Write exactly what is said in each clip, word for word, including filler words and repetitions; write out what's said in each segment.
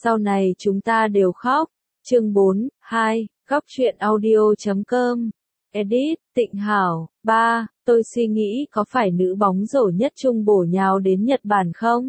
Sau này chúng ta đều khóc. Chương bốn, hai, góc truyện audio chấm com. Edit, Tịnh Hảo. ba. Tôi suy nghĩ có phải nữ bóng rổ nhất Trung bổ nhào đến Nhật Bản không?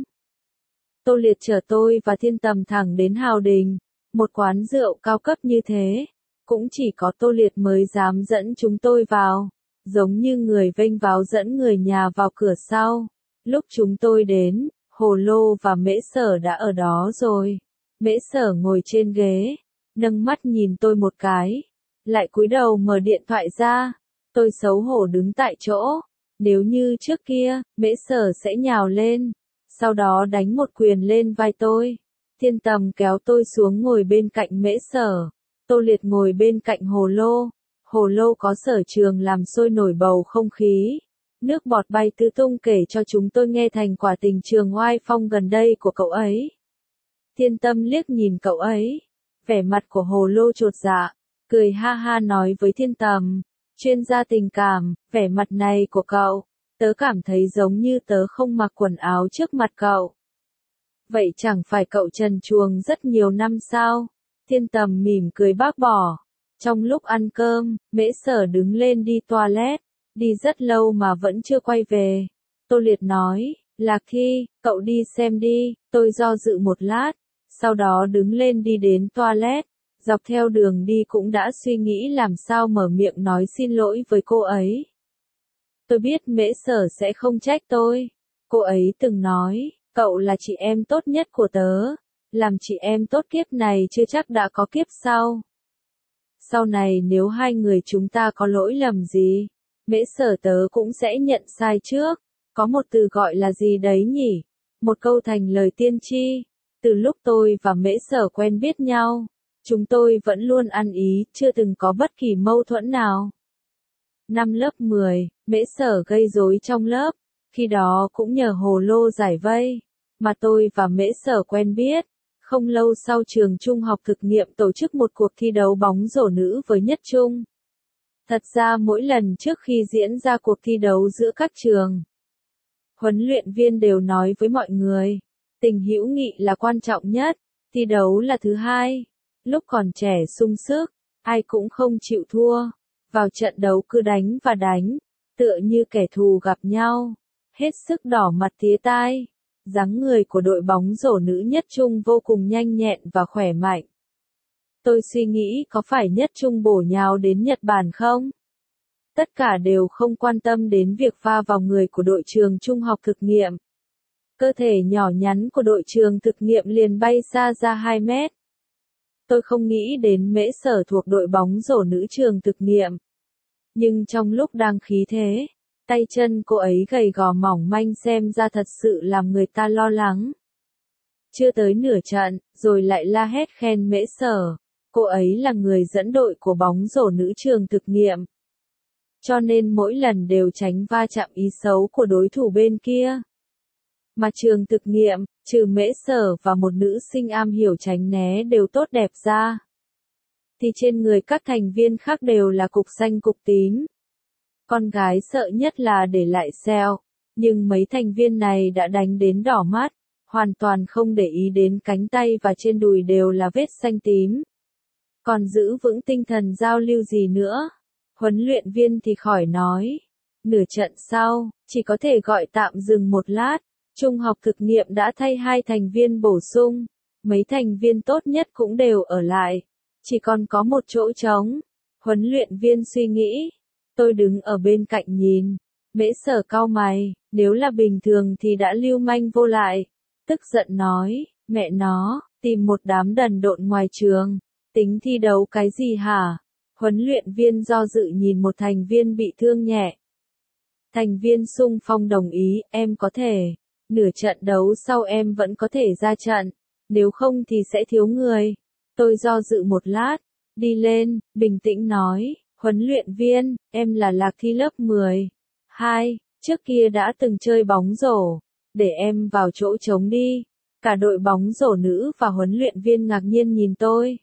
Tô Liệt chở tôi và Thiên Tầm thẳng đến Hào Đình, một quán rượu cao cấp như thế. Cũng chỉ có Tô Liệt mới dám dẫn chúng tôi vào, giống như người vênh váo dẫn người nhà vào cửa sau. Lúc chúng tôi đến, Hồ Lô và Mễ Sở đã ở đó rồi. Mễ Sở ngồi trên ghế, nâng mắt nhìn tôi một cái, lại cúi đầu mở điện thoại ra. Tôi xấu hổ đứng tại chỗ. Nếu như trước kia, Mễ Sở sẽ nhào lên, sau đó đánh một quyền lên vai tôi. Thiên Tầm kéo tôi xuống ngồi bên cạnh Mễ Sở. Tô Liệt ngồi bên cạnh Hồ Lô. Hồ Lô có sở trường làm sôi nổi bầu không khí. Nước bọt bay tứ tung kể cho chúng tôi nghe thành quả tình trường oai phong gần đây của cậu ấy. Thiên Tâm liếc nhìn cậu ấy. Vẻ mặt của Hồ Lô chột dạ, cười ha ha nói với Thiên Tầm, chuyên gia tình cảm, vẻ mặt này của cậu, tớ cảm thấy giống như tớ không mặc quần áo trước mặt cậu. Vậy chẳng phải cậu trần truồng rất nhiều năm sao? Thiên Tầm mỉm cười bác bỏ. Trong lúc ăn cơm, Mễ Sở đứng lên đi toilet, đi rất lâu mà vẫn chưa quay về. Tô Liệt nói, Lạc Thi, cậu đi xem đi. Tôi do dự một lát, sau đó đứng lên đi đến toilet. Dọc theo đường đi cũng đã suy nghĩ làm sao mở miệng nói xin lỗi với cô ấy. Tôi biết Mễ Sở sẽ không trách tôi. Cô ấy từng nói, cậu là chị em tốt nhất của tớ. Làm chị em tốt kiếp này chưa chắc đã có kiếp sau. Sau này nếu hai người chúng ta có lỗi lầm gì, Mễ Sở tớ cũng sẽ nhận sai trước. Có một từ gọi là gì đấy nhỉ? Một câu thành lời tiên tri. Từ lúc tôi và Mễ Sở quen biết nhau, chúng tôi vẫn luôn ăn ý, chưa từng có bất kỳ mâu thuẫn nào. Năm lớp mười, Mễ Sở gây rối trong lớp, khi đó cũng nhờ Hồ Lô giải vây, mà tôi và Mễ Sở quen biết. Không lâu sau trường trung học thực nghiệm tổ chức một cuộc thi đấu bóng rổ nữ với Nhất Trung. Thật ra mỗi lần trước khi diễn ra cuộc thi đấu giữa các trường, huấn luyện viên đều nói với mọi người, tình hữu nghị là quan trọng nhất, thi đấu là thứ hai. Lúc còn trẻ sung sức, ai cũng không chịu thua, vào trận đấu cứ đánh và đánh, tựa như kẻ thù gặp nhau, hết sức đỏ mặt tía tai. Dáng người của đội bóng rổ nữ Nhất Trung vô cùng nhanh nhẹn và khỏe mạnh. Tôi suy nghĩ có phải Nhất Trung bổ nhào đến Nhật Bản không? Tất cả đều không quan tâm đến việc va vào người của đội trường trung học thực nghiệm. Cơ thể nhỏ nhắn của đội trường thực nghiệm liền bay xa ra hai mét. Tôi không nghĩ đến Mễ Sở thuộc đội bóng rổ nữ trường thực nghiệm. Nhưng trong lúc đang khí thế, tay chân cô ấy gầy gò mỏng manh xem ra thật sự làm người ta lo lắng. Chưa tới nửa trận, rồi lại la hét khen Mễ Sở. Cô ấy là người dẫn đội của bóng rổ nữ trường thực nghiệm. Cho nên mỗi lần đều tránh va chạm ý xấu của đối thủ bên kia. Mà trường thực nghiệm, trừ Mễ Sở và một nữ sinh am hiểu tránh né đều tốt đẹp ra, thì trên người các thành viên khác đều là cục xanh cục tím. Con gái sợ nhất là để lại sẹo, nhưng mấy thành viên này đã đánh đến đỏ mắt, hoàn toàn không để ý đến cánh tay và trên đùi đều là vết xanh tím. Còn giữ vững tinh thần giao lưu gì nữa? Huấn luyện viên thì khỏi nói. Nửa trận sau, chỉ có thể gọi tạm dừng một lát. Trung học thực nghiệm đã thay hai thành viên bổ sung. Mấy thành viên tốt nhất cũng đều ở lại. Chỉ còn có một chỗ trống. Huấn luyện viên suy nghĩ. Tôi đứng ở bên cạnh nhìn. Mễ Sở cau mày, nếu là bình thường thì đã lưu manh vô lại. Tức giận nói, mẹ nó, tìm một đám đần độn ngoài trường. Tính thi đấu cái gì hả? Huấn luyện viên do dự nhìn một thành viên bị thương nhẹ. Thành viên xung phong đồng ý, em có thể. Nửa trận đấu sau em vẫn có thể ra trận. Nếu không thì sẽ thiếu người. Tôi do dự một lát. Đi lên, bình tĩnh nói. Huấn luyện viên, em là Lạc Thi lớp mười. Hai, trước kia đã từng chơi bóng rổ. Để em vào chỗ trống đi. Cả đội bóng rổ nữ và huấn luyện viên ngạc nhiên nhìn tôi.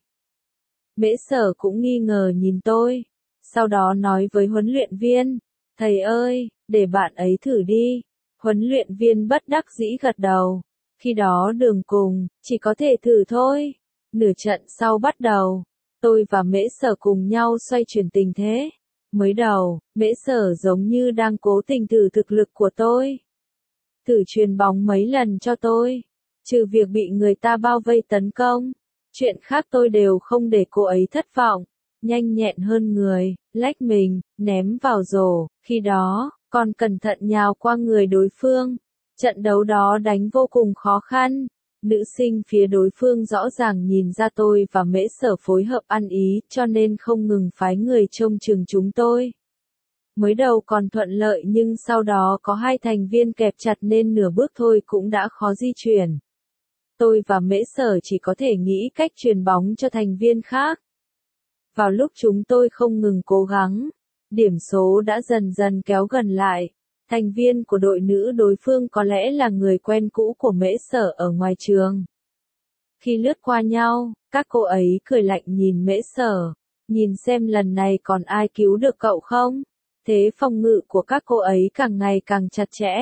Mễ Sở cũng nghi ngờ nhìn tôi. Sau đó nói với huấn luyện viên. Thầy ơi, để bạn ấy thử đi. Huấn luyện viên bất đắc dĩ gật đầu. Khi đó đường cùng, chỉ có thể thử thôi. Nửa trận sau bắt đầu, tôi và Mễ Sở cùng nhau xoay chuyển tình thế. Mới đầu, Mễ Sở giống như đang cố tình thử thực lực của tôi. Thử chuyền bóng mấy lần cho tôi. Trừ việc bị người ta bao vây tấn công. Chuyện khác tôi đều không để cô ấy thất vọng. Nhanh nhẹn hơn người, lách mình, ném vào rổ. Khi đó, còn cẩn thận nhào qua người đối phương. Trận đấu đó đánh vô cùng khó khăn. Nữ sinh phía đối phương rõ ràng nhìn ra tôi và Mễ Sở phối hợp ăn ý, cho nên không ngừng phái người trông chừng chúng tôi. Mới đầu còn thuận lợi nhưng sau đó có hai thành viên kẹp chặt nên nửa bước thôi cũng đã khó di chuyển. Tôi và Mễ Sở chỉ có thể nghĩ cách chuyền bóng cho thành viên khác. Vào lúc chúng tôi không ngừng cố gắng, điểm số đã dần dần kéo gần lại. Thành viên của đội nữ đối phương có lẽ là người quen cũ của Mễ Sở ở ngoài trường. Khi lướt qua nhau, các cô ấy cười lạnh nhìn Mễ Sở, nhìn xem lần này còn ai cứu được cậu không? Thế phòng ngự của các cô ấy càng ngày càng chặt chẽ.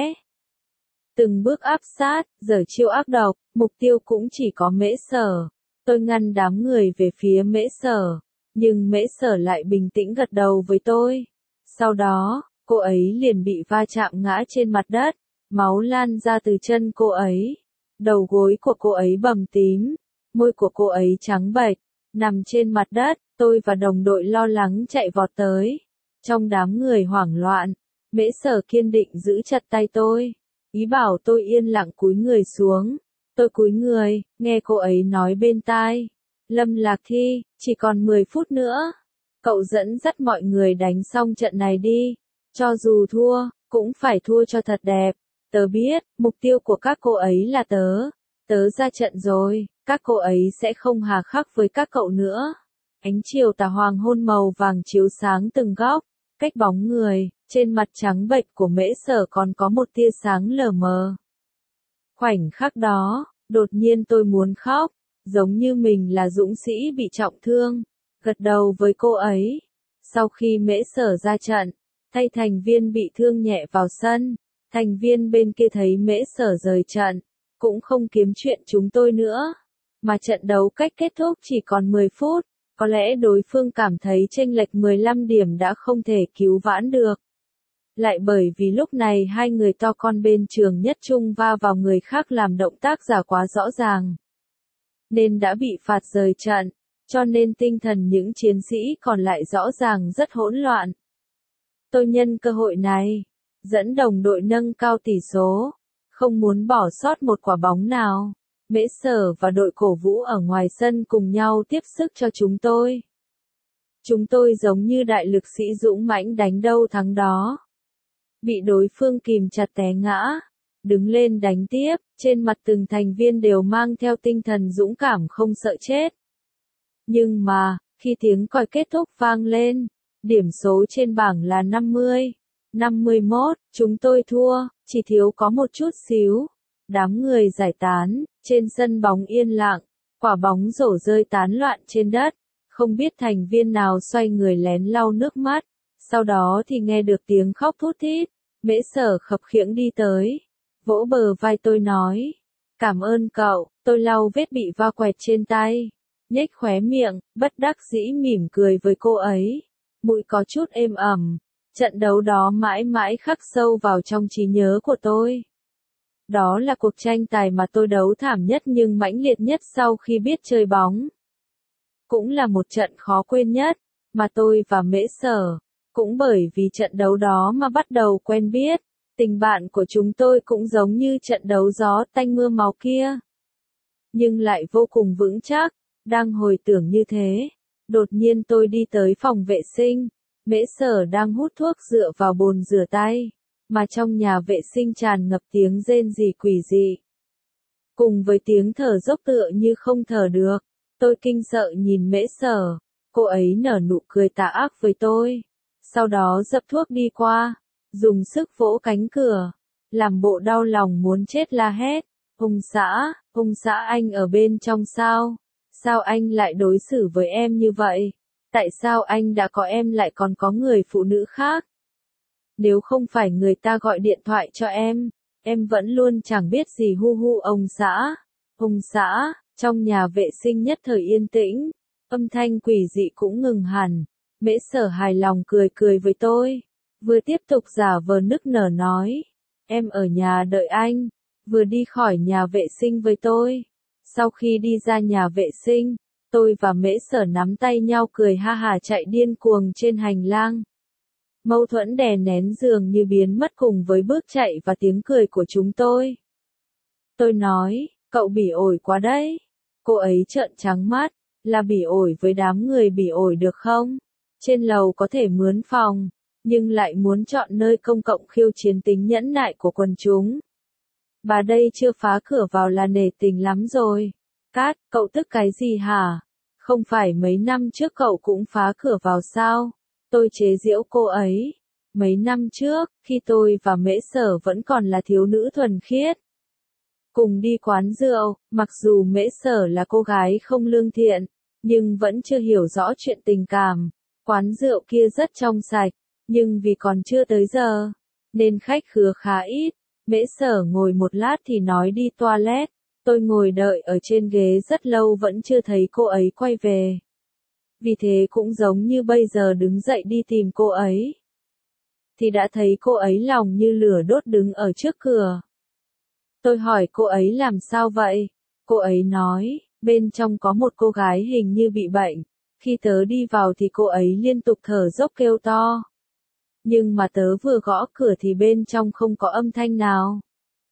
Từng bước áp sát, giở chiêu ác độc, mục tiêu cũng chỉ có Mễ Sở. Tôi ngăn đám người về phía Mễ Sở, nhưng Mễ Sở lại bình tĩnh gật đầu với tôi. Sau đó, cô ấy liền bị va chạm ngã trên mặt đất, máu lan ra từ chân cô ấy. Đầu gối của cô ấy bầm tím, môi của cô ấy trắng bệch, nằm trên mặt đất. Tôi và đồng đội lo lắng chạy vọt tới. Trong đám người hoảng loạn, Mễ Sở kiên định giữ chặt tay tôi, ý bảo tôi yên lặng cúi người xuống. Tôi cúi người, nghe cô ấy nói bên tai. Lâm Lạc Thi, chỉ còn mười phút nữa. Cậu dẫn dắt mọi người đánh xong trận này đi. Cho dù thua, cũng phải thua cho thật đẹp. Tớ biết, mục tiêu của các cô ấy là tớ. Tớ ra trận rồi, các cô ấy sẽ không hà khắc với các cậu nữa. Ánh chiều tà hoàng hôn màu vàng chiếu sáng từng góc. Cách bóng người, trên mặt trắng bệch của Mễ Sở còn có một tia sáng lờ mờ. Khoảnh khắc đó, đột nhiên tôi muốn khóc, giống như mình là dũng sĩ bị trọng thương. Gật đầu với cô ấy. Sau khi Mễ Sở ra trận, thay thành viên bị thương nhẹ vào sân, thành viên bên kia thấy Mễ Sở rời trận, cũng không kiếm chuyện chúng tôi nữa. Mà trận đấu cách kết thúc chỉ còn mười phút. Có lẽ đối phương cảm thấy chênh lệch mười lăm điểm đã không thể cứu vãn được. Lại bởi vì lúc này hai người to con bên trường nhất trung va vào người khác làm động tác giả quá rõ ràng. Nên đã bị phạt rời trận, cho nên tinh thần những chiến sĩ còn lại rõ ràng rất hỗn loạn. Tôi nhân cơ hội này, dẫn đồng đội nâng cao tỷ số, không muốn bỏ sót một quả bóng nào. Mễ Sở và đội cổ vũ ở ngoài sân cùng nhau tiếp sức cho chúng tôi. Chúng tôi giống như đại lực sĩ dũng mãnh đánh đâu thắng đó. Bị đối phương kìm chặt té ngã, đứng lên đánh tiếp, trên mặt từng thành viên đều mang theo tinh thần dũng cảm không sợ chết. Nhưng mà, khi tiếng còi kết thúc vang lên, điểm số trên bảng là năm mươi, năm mươi mốt, chúng tôi thua, chỉ thiếu có một chút xíu. Đám người giải tán, trên sân bóng yên lặng, quả bóng rổ rơi tán loạn trên đất, không biết thành viên nào xoay người lén lau nước mắt, sau đó thì nghe được tiếng khóc thút thít. Mễ Sở khập khiễng đi tới, vỗ bờ vai tôi nói, cảm ơn cậu. Tôi lau vết bị va quẹt trên tay, nhếch khóe miệng, bất đắc dĩ mỉm cười với cô ấy, mũi có chút êm ẩm. Trận đấu đó mãi mãi khắc sâu vào trong trí nhớ của tôi. Đó là cuộc tranh tài mà tôi đấu thảm nhất nhưng mãnh liệt nhất sau khi biết chơi bóng. Cũng là một trận khó quên nhất, mà tôi và Mễ Sở, cũng bởi vì trận đấu đó mà bắt đầu quen biết. Tình bạn của chúng tôi cũng giống như trận đấu gió tanh mưa máu kia. Nhưng lại vô cùng vững chắc, đang hồi tưởng như thế. Đột nhiên tôi đi tới phòng vệ sinh, Mễ Sở đang hút thuốc dựa vào bồn rửa tay. Mà trong nhà vệ sinh tràn ngập tiếng rên rỉ quỷ dị. Cùng với tiếng thở dốc tựa như không thở được, tôi kinh sợ nhìn Mễ Sở, cô ấy nở nụ cười tà ác với tôi. Sau đó dập thuốc đi qua, dùng sức vỗ cánh cửa, làm bộ đau lòng muốn chết la hét. Hùng xã, Hùng xã anh ở bên trong sao? Sao anh lại đối xử với em như vậy? Tại sao anh đã có em lại còn có người phụ nữ khác? Nếu không phải người ta gọi điện thoại cho em, Em vẫn luôn chẳng biết gì hu hu ông xã. Ông xã, trong nhà vệ sinh nhất thời yên tĩnh, âm thanh quỷ dị cũng ngừng hẳn. Mễ Sở hài lòng cười cười với tôi, vừa tiếp tục giả vờ nức nở nói, em ở nhà đợi anh, vừa đi khỏi nhà vệ sinh với tôi. Sau khi đi ra nhà vệ sinh, tôi và Mễ Sở nắm tay nhau cười ha hả chạy điên cuồng trên hành lang. Mâu thuẫn đè nén dường như biến mất cùng với bước chạy và tiếng cười của chúng tôi. Tôi nói, cậu bỉ ổi quá đấy. Cô ấy trợn trắng mắt, là bỉ ổi với đám người bỉ ổi được không? Trên lầu có thể mướn phòng, nhưng lại muốn chọn nơi công cộng khiêu chiến tính nhẫn nại của quần chúng. Bà đây chưa phá cửa vào là nể tình lắm rồi. Cát, cậu tức cái gì hả? Không phải mấy năm trước cậu cũng phá cửa vào sao? Tôi chế giễu cô ấy. Mấy năm trước, khi tôi và Mễ Sở vẫn còn là thiếu nữ thuần khiết, cùng đi quán rượu, mặc dù Mễ Sở là cô gái không lương thiện, nhưng vẫn chưa hiểu rõ chuyện tình cảm. Quán rượu kia rất trong sạch, nhưng vì còn chưa tới giờ, nên khách khứa khá ít. Mễ Sở ngồi một lát thì nói đi toilet. Tôi ngồi đợi ở trên ghế rất lâu vẫn chưa thấy cô ấy quay về. Vì thế cũng giống như bây giờ đứng dậy đi tìm cô ấy, thì đã thấy cô ấy lòng như lửa đốt đứng ở trước cửa. Tôi hỏi cô ấy làm sao vậy? Cô ấy nói, bên trong có một cô gái hình như bị bệnh. Khi tớ đi vào thì cô ấy liên tục thở dốc kêu to. Nhưng mà tớ vừa gõ cửa thì bên trong không có âm thanh nào.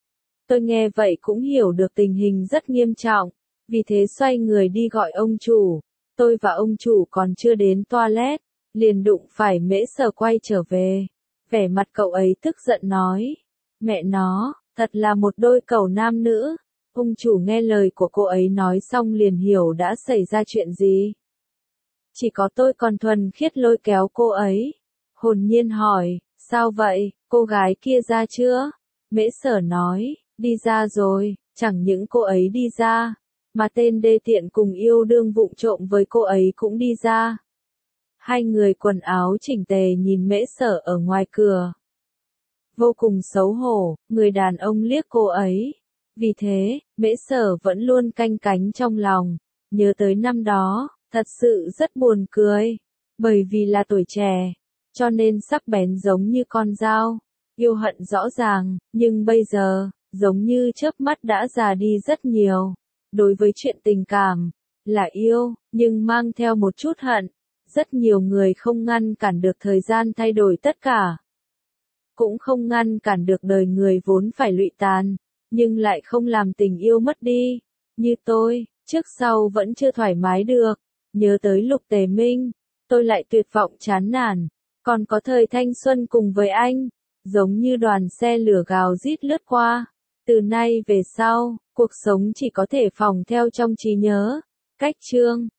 Tôi nghe vậy cũng hiểu được tình hình rất nghiêm trọng, vì thế xoay người đi gọi ông chủ. Tôi và ông chủ còn chưa đến toilet, liền đụng phải Mễ Sở quay trở về. Vẻ mặt cậu ấy tức giận nói, mẹ nó, thật là một đôi cẩu nam nữ. Ông chủ nghe lời của cô ấy nói xong liền hiểu đã xảy ra chuyện gì. Chỉ có tôi còn thuần khiết lôi kéo cô ấy. Hồn nhiên hỏi, sao vậy, cô gái kia ra chưa? Mễ Sở nói, đi ra rồi, chẳng những cô ấy đi ra, mà tên đê tiện cùng yêu đương vụng trộm với cô ấy cũng đi ra. Hai người quần áo chỉnh tề nhìn Mễ Sở ở ngoài cửa. Vô cùng xấu hổ, người đàn ông liếc cô ấy. Vì thế, Mễ Sở vẫn luôn canh cánh trong lòng, nhớ tới năm đó, thật sự rất buồn cười. Bởi vì là tuổi trẻ, cho nên sắc bén giống như con dao, yêu hận rõ ràng, nhưng bây giờ, giống như chớp mắt đã già đi rất nhiều. Đối với chuyện tình cảm, là yêu, nhưng mang theo một chút hận. Rất nhiều người không ngăn cản được thời gian thay đổi tất cả. Cũng không ngăn cản được đời người vốn phải lụy tàn, nhưng lại không làm tình yêu mất đi. Như tôi, trước sau vẫn chưa thoải mái được. Nhớ tới Lục Tề Minh, tôi lại tuyệt vọng chán nản. Còn có thời thanh xuân cùng với anh, giống như đoàn xe lửa gào rít lướt qua. Từ nay về sau, cuộc sống chỉ có thể phỏng theo trong trí nhớ. Cách chương